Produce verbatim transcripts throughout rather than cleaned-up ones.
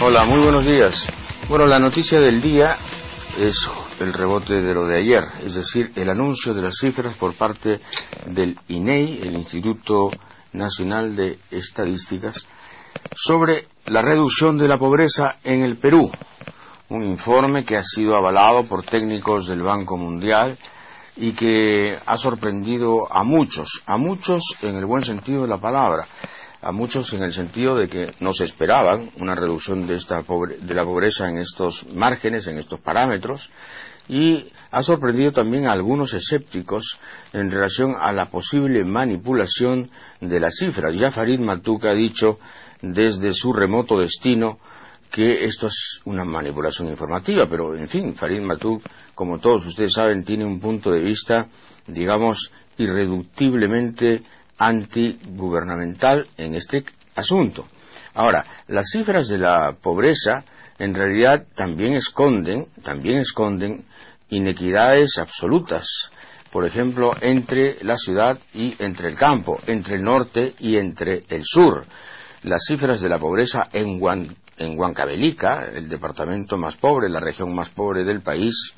Hola, muy buenos días. Bueno, la noticia del día es el rebote de lo de ayer, es decir, el anuncio de las cifras por parte del I N E I, el Instituto Nacional de Estadísticas, sobre la reducción de la pobreza en el Perú. Un informe que ha sido avalado por técnicos del Banco Mundial y que ha sorprendido a muchos, a muchos en el buen sentido de la palabra, a muchos en el sentido de que no se esperaban una reducción de, esta pobre, de la pobreza en estos márgenes, en estos parámetros, y ha sorprendido también a algunos escépticos en relación a la posible manipulación de las cifras. Ya Farid Matuk ha dicho desde su remoto destino que esto es una manipulación informativa, pero en fin, Farid Matuk, como todos ustedes saben, tiene un punto de vista, digamos, irreductiblemente antigubernamental en este asunto. Ahora, las cifras de la pobreza en realidad también esconden, también esconden inequidades absolutas, por ejemplo, entre la ciudad y entre el campo, entre el norte y entre el sur. Las cifras de la pobreza en, Huan, en Huancavelica, el departamento más pobre, la región más pobre del país,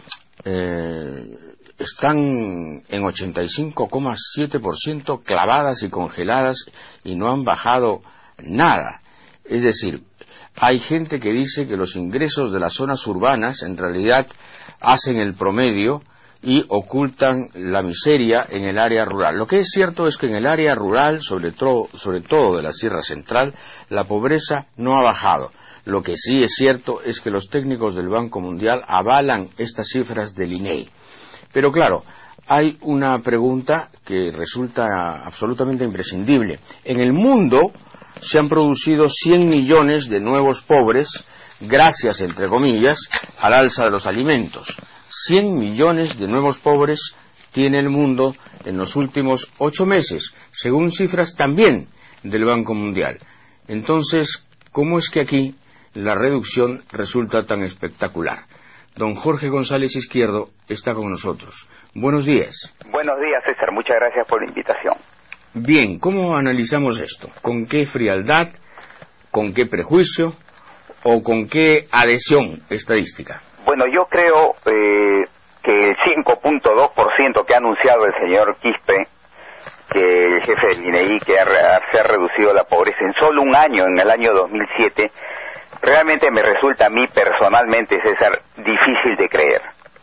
eh, están en ochenta y cinco coma siete por ciento clavadas y congeladas y no han bajado nada. Es decir, hay gente que dice que los ingresos de las zonas urbanas en realidad hacen el promedio y ocultan la miseria en el área rural. Lo que es cierto es que en el área rural, sobre todo, sobre todo de la Sierra Central, la pobreza no ha bajado. Lo que sí es cierto es que los técnicos del Banco Mundial avalan estas cifras del I N E I. Pero claro, hay una pregunta que resulta absolutamente imprescindible. En el mundo se han producido cien millones de nuevos pobres, gracias, entre comillas, al alza de los alimentos. cien millones de nuevos pobres tiene el mundo en los últimos ocho meses, según cifras también del Banco Mundial. Entonces, ¿cómo es que aquí la reducción resulta tan espectacular? Don Jorge González Izquierdo está con nosotros. Buenos días. Buenos días, César. Muchas gracias por la invitación. Bien, ¿cómo analizamos esto? ¿Con qué frialdad? ¿Con qué prejuicio? ¿O con qué adhesión estadística? Bueno, yo creo eh, que el cinco punto dos por ciento que ha anunciado el señor Quispe, que el jefe del I N E I, que ha, se ha reducido la pobreza en solo un año, en el año dos mil siete, realmente me resulta a mí personalmente, César, difícil de creer.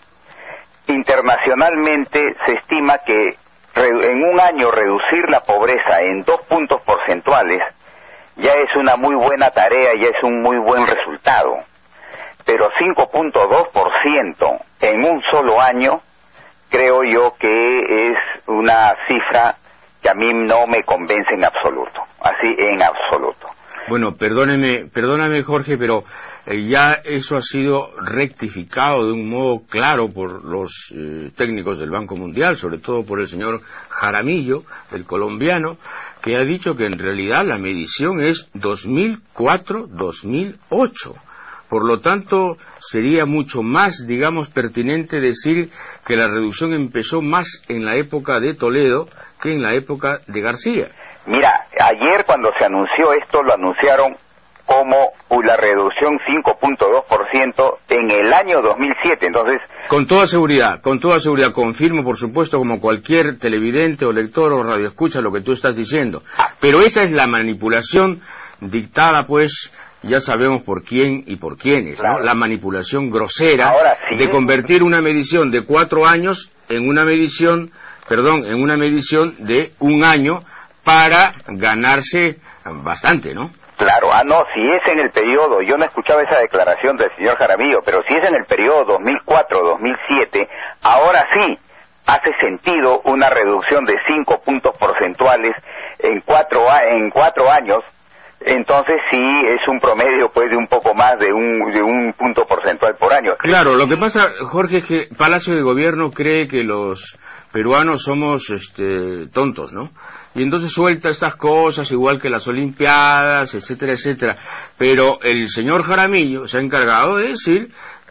Internacionalmente se estima que en un año reducir la pobreza en dos puntos porcentuales ya es una muy buena tarea, ya es un muy buen resultado. Pero cinco punto dos por ciento en un solo año, creo yo que es una cifra que a mí no me convence en absoluto, así en absoluto. Bueno, perdóneme, perdóname Jorge, pero eh, ya eso ha sido rectificado de un modo claro por los eh, técnicos del Banco Mundial, sobre todo por el señor Jaramillo, el colombiano, que ha dicho que en realidad la medición es dos mil cuatro a dos mil ocho. Por lo tanto, sería mucho más, digamos, pertinente decir que la reducción empezó más en la época de Toledo que en la época de García. Mira, ayer cuando se anunció esto, lo anunciaron como la reducción cinco punto dos por ciento en el año dos mil siete, entonces... Con toda seguridad, con toda seguridad, confirmo, por supuesto, como cualquier televidente o lector o radioescucha lo que tú estás diciendo. Pero esa es la manipulación dictada, pues, ya sabemos por quién y por quiénes, claro, ¿no? La manipulación grosera Ahora, sí, de convertir una medición de cuatro años en una medición, perdón, en una medición de un año para ganarse bastante, ¿no? Claro, ah, no, si es en el periodo, yo no escuchaba esa declaración del señor Jaramillo, pero si es en el periodo dos mil cuatro a dos mil siete, ahora sí hace sentido una reducción de cinco puntos porcentuales en cuatro, en cuatro años. Entonces sí es un promedio pues de un poco más de un de un punto porcentual por año. Claro, lo que pasa, Jorge, es que Palacio de Gobierno cree que los peruanos somos este tontos, ¿no? Y entonces suelta estas cosas, igual que las Olimpiadas, etcétera, etcétera. Pero el señor Jaramillo se ha encargado de decir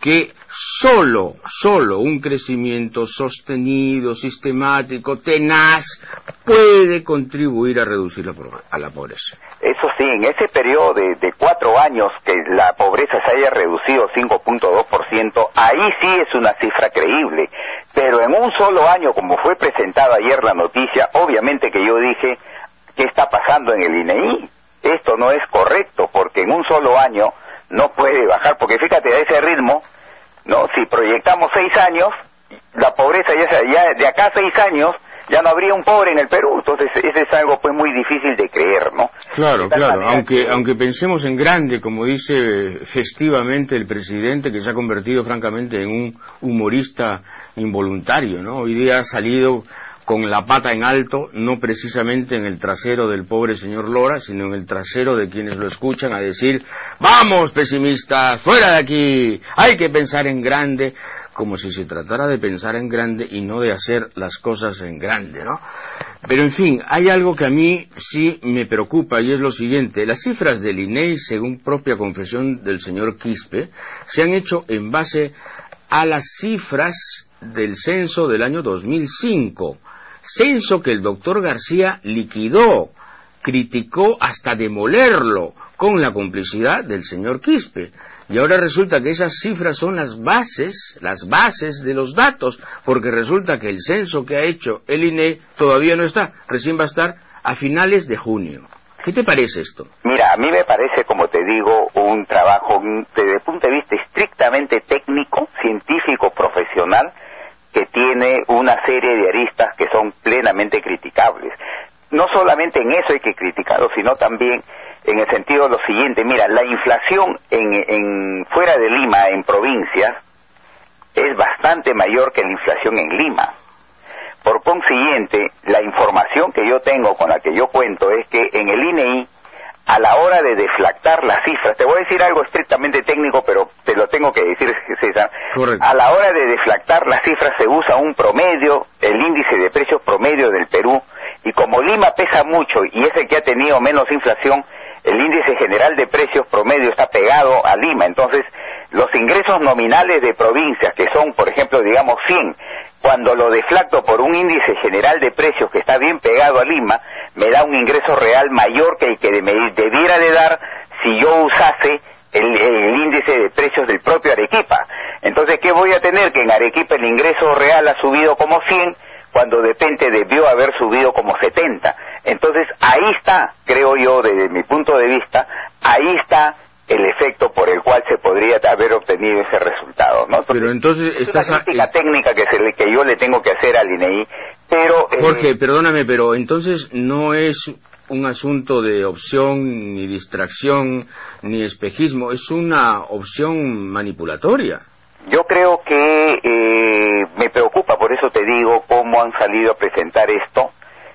que solo, solo un crecimiento sostenido, sistemático, tenaz, puede contribuir a reducir la, a la pobreza. Eso sí, en ese periodo de, de cuatro años que la pobreza se haya reducido cinco punto dos por ciento, ahí sí es una cifra creíble. Pero en un solo año, como fue presentada ayer la noticia, obviamente que yo dije, ¿qué está pasando en el I N E I? Esto no es correcto, porque en un solo año no puede bajar, porque fíjate, a ese ritmo, no, si proyectamos seis años, la pobreza ya, ya de acá a seis años ya no habría un pobre en el Perú. Entonces ese es algo pues muy difícil de creer, ¿no? Claro, claro, aunque que... aunque pensemos en grande, como dice festivamente el presidente, que se ha convertido francamente en un humorista involuntario, ¿no? Hoy día ha salido con la pata en alto, no precisamente en el trasero del pobre señor Lora, sino en el trasero de quienes lo escuchan, a decir: vamos pesimistas, fuera de aquí, hay que pensar en grande, como si se tratara de pensar en grande y no de hacer las cosas en grande, ¿no? Pero en fin, hay algo que a mí sí me preocupa, y es lo siguiente: las cifras del I N E I, según propia confesión del señor Quispe, se han hecho en base a las cifras del censo del año dos mil cinco, censo que el doctor García liquidó, criticó hasta demolerlo, con la complicidad del señor Quispe. Y ahora resulta que esas cifras son las bases, las bases de los datos, porque resulta que el censo que ha hecho el I N E I todavía no está, recién va a estar a finales de junio. ¿Qué te parece esto? Mira, a mí me parece, como te digo, un trabajo desde el punto de vista estrictamente técnico, científico, profesional, que tiene una serie de aristas que son plenamente criticables. No solamente en eso hay que criticarlo, sino también en el sentido de lo siguiente: mira, la inflación en, en fuera de Lima, en provincias, es bastante mayor que la inflación en Lima. Por consiguiente, la información que yo tengo, con la que yo cuento, es que en el I N E I, a la hora de deflactar las cifras, te voy a decir algo estrictamente técnico, pero te lo tengo que decir, César. Correcto. A la hora de deflactar las cifras se usa un promedio, el índice de precios promedio del Perú, y como Lima pesa mucho y es el que ha tenido menos inflación, el índice general de precios promedio está pegado a Lima. Entonces, los ingresos nominales de provincias, que son, por ejemplo, digamos cien, cuando lo deflacto por un índice general de precios que está bien pegado a Lima, me da un ingreso real mayor que el que me debiera de dar si yo usase el, el índice de precios del propio Arequipa. Entonces, ¿qué voy a tener? Que en Arequipa el ingreso real ha subido como cien, cuando de repente debió haber subido como setenta. Entonces, ahí está, creo yo, desde mi punto de vista, ahí está el efecto por el cual se podría haber obtenido ese resultado, ¿no? Entonces, pero entonces es estás una crítica es... técnica que, se le, que yo le tengo que hacer al I N E I, pero... Eh... Jorge, perdóname, pero entonces no es un asunto de opción, ni distracción, ni espejismo, es una opción manipulatoria. Yo creo que eh, me preocupa, por eso te digo, cómo han salido a presentar esto.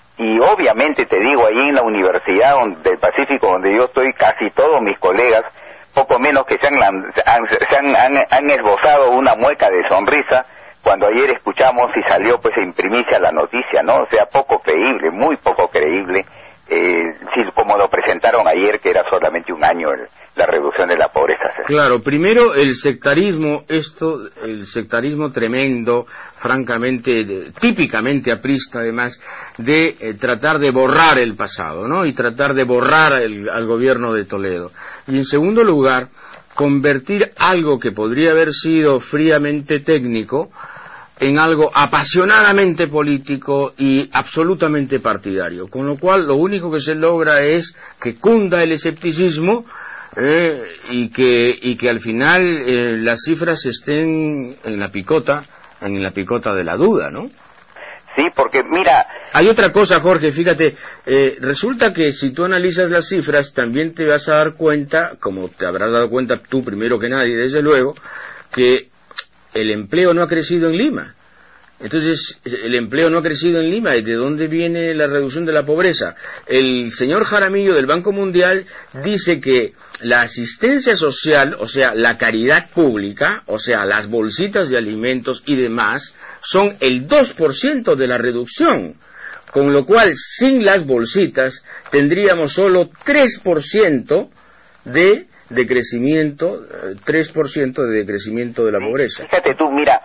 Y obviamente te digo, ahí en la Universidad del Pacífico, donde yo estoy, casi todos mis colegas, poco menos que se han, han, se han, han, han esbozado una mueca de sonrisa cuando ayer escuchamos y salió pues en primicia la noticia, ¿no? O sea, poco creíble, muy poco creíble, eh, si, como lo presentaron ayer, que era solamente un año el, la reducción de la pobreza. Claro, primero el sectarismo, esto, el sectarismo tremendo, francamente, de, típicamente aprista además, de eh, tratar de borrar el pasado, ¿no? Y tratar de borrar el, al gobierno de Toledo. Y en segundo lugar, convertir algo que podría haber sido fríamente técnico en algo apasionadamente político y absolutamente partidario, con lo cual lo único que se logra es que cunda el escepticismo eh, y que y que al final eh, las cifras estén en la picota, en la picota de la duda, ¿no? Sí, porque mira... Hay otra cosa, Jorge, fíjate, eh, resulta que si tú analizas las cifras, también te vas a dar cuenta, como te habrás dado cuenta tú primero que nadie, desde luego, que el empleo no ha crecido en Lima. Entonces, el empleo no ha crecido en Lima. ¿Y de dónde viene la reducción de la pobreza? El señor Jaramillo del Banco Mundial dice que la asistencia social, o sea, la caridad pública, o sea, las bolsitas de alimentos y demás, son el dos por ciento de la reducción. Con lo cual, sin las bolsitas, tendríamos solo tres por ciento de de crecimiento, tres por ciento de decrecimiento de la pobreza. Fíjate tú, mira,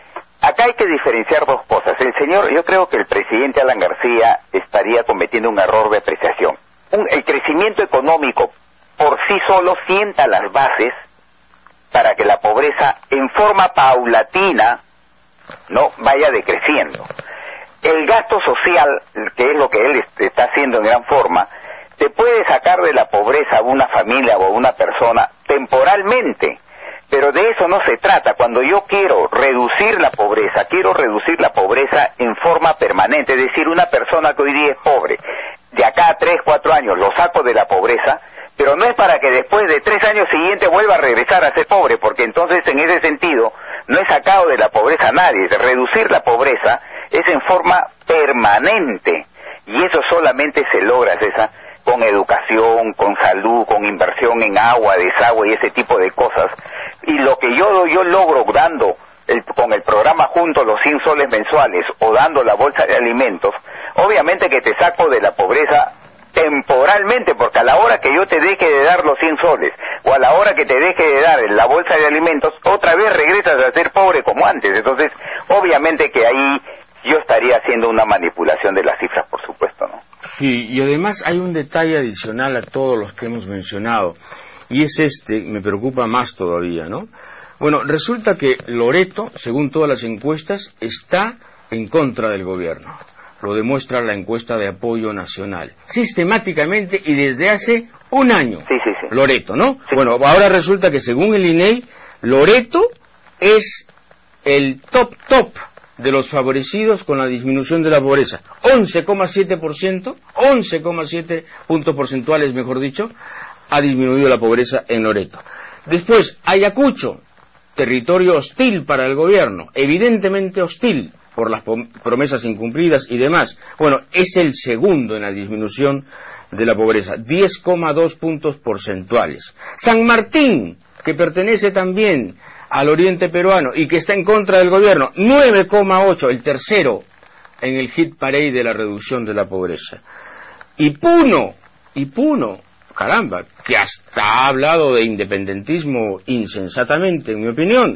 acá hay que diferenciar dos cosas. El señor, yo creo que el presidente Alan García estaría cometiendo un error de apreciación. Un, el crecimiento económico por sí solo sienta las bases para que la pobreza en forma paulatina no vaya decreciendo. El gasto social, que es lo que él está haciendo en gran forma, te puede sacar de la pobreza a una familia o a una persona temporalmente, pero de eso no se trata. Cuando yo quiero reducir la pobreza, quiero reducir la pobreza en forma permanente, es decir, una persona que hoy día es pobre, de acá a tres, cuatro años lo saco de la pobreza, pero no es para que después de tres años siguientes vuelva a regresar a ser pobre, porque entonces en ese sentido no he sacado de la pobreza a nadie. Reducir la pobreza es en forma permanente, y eso solamente se logra, César, con educación, con salud, con inversión en agua, desagüe y ese tipo de cosas. Y lo que yo yo logro dando el, con el programa Juntos los cien soles mensuales o dando la bolsa de alimentos, obviamente que te saco de la pobreza temporalmente, porque a la hora que yo te deje de dar los cien soles o a la hora que te deje de dar la bolsa de alimentos, otra vez regresas a ser pobre como antes. Entonces, obviamente que ahí yo estaría haciendo una manipulación de las cifras, por supuesto, ¿no? Sí, y además hay un detalle adicional a todos los que hemos mencionado, y es este, me preocupa más todavía, ¿no? Bueno, resulta que Loreto, según todas las encuestas, está en contra del gobierno. Lo demuestra la encuesta de apoyo nacional. Sistemáticamente y desde hace un año. Sí, sí, sí. Loreto, ¿no? Sí. Bueno, ahora resulta que según el I N E I, Loreto es el top top de los favorecidos con la disminución de la pobreza. once coma siete por ciento, once coma siete puntos porcentuales, mejor dicho, ha disminuido la pobreza en Loreto. Después, Ayacucho, territorio hostil para el gobierno, evidentemente hostil por las promesas incumplidas y demás. Bueno, es el segundo en la disminución de la pobreza, diez coma dos puntos porcentuales. San Martín, que pertenece también al oriente peruano y que está en contra del gobierno, nueve coma ocho, el tercero en el hit parade de la reducción de la pobreza. Y Puno, y Puno, caramba, que hasta ha hablado de independentismo insensatamente, en mi opinión,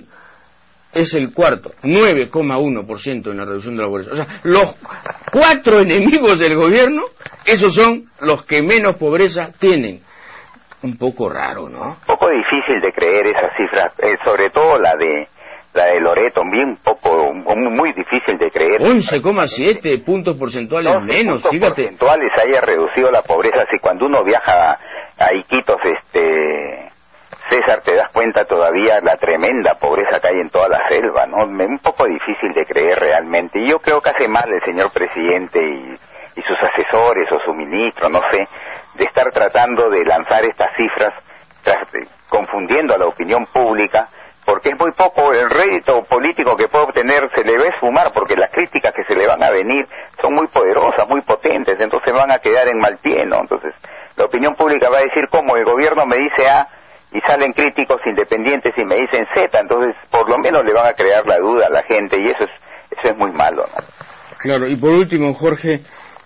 es el cuarto, nueve coma uno por ciento en la reducción de la pobreza. O sea, los cuatro enemigos del gobierno, esos son los que menos pobreza tienen. Un poco raro, ¿no? Un poco difícil de creer esas cifras, eh, sobre todo la de la de Loreto, bien un poco, muy difícil de creer. once coma siete puntos porcentuales no, menos, puntos fíjate. porcentuales haya reducido la pobreza. Si cuando uno viaja a, a Iquitos, este... César, te das cuenta todavía la tremenda pobreza que hay en toda la selva, ¿no? Un poco difícil de creer realmente. Y yo creo que hace mal el señor presidente y, y sus asesores o su ministro, no sé, de estar tratando de lanzar estas cifras, tras, confundiendo a la opinión pública, porque es muy poco el rédito político que puede obtener, se le va a esfumar, porque las críticas que se le van a venir son muy poderosas, muy potentes, entonces van a quedar en mal pie, ¿no? Entonces, la opinión pública va a decir, ¿cómo? El gobierno me dice A, y salen críticos independientes y me dicen Z, entonces por lo menos le van a crear la duda a la gente, y eso es eso es muy malo, ¿no? Claro, y por último, Jorge,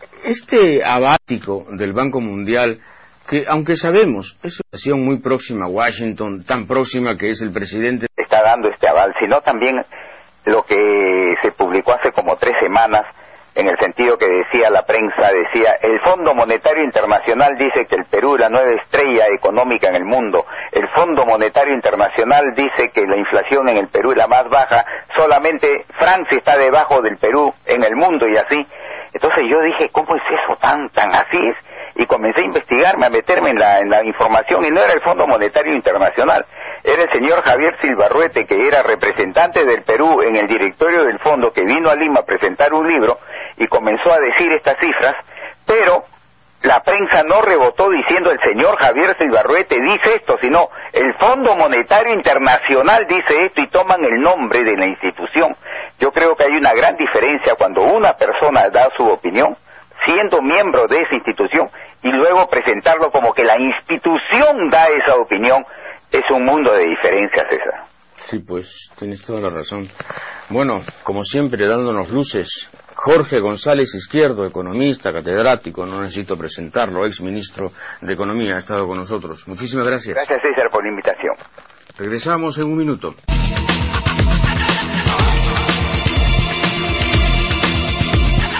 este abático del Banco Mundial, que aunque sabemos, es una situación muy próxima a Washington, tan próxima que es el presidente, está dando este aval, sino también lo que se publicó hace como tres semanas, en el sentido que decía la prensa, decía, el Fondo Monetario Internacional dice que el Perú es la nueva estrella económica en el mundo, el Fondo Monetario Internacional dice que la inflación en el Perú es la más baja, solamente Francia está debajo del Perú en el mundo y así. Entonces yo dije, ¿cómo es eso tan, tan así es? Y comencé a investigarme, a meterme en la, en la información, y no era el Fondo Monetario Internacional, era el señor Javier Silvarruete, que era representante del Perú en el directorio del fondo, que vino a Lima a presentar un libro y comenzó a decir estas cifras, pero la prensa no rebotó diciendo el señor Javier Silvarruete dice esto, sino el Fondo Monetario Internacional dice esto, y toman el nombre de la institución. Yo creo que hay una gran diferencia cuando una persona da su opinión, siendo miembro de esa institución, y luego presentarlo como que la institución da esa opinión. Es un mundo de diferencias, esa. Sí, pues, tienes toda la razón. Bueno, como siempre, dándonos luces, Jorge González Izquierdo, economista, catedrático, no necesito presentarlo, ex ministro de Economía, ha estado con nosotros. Muchísimas gracias. Gracias, César, por la invitación. Regresamos en un minuto.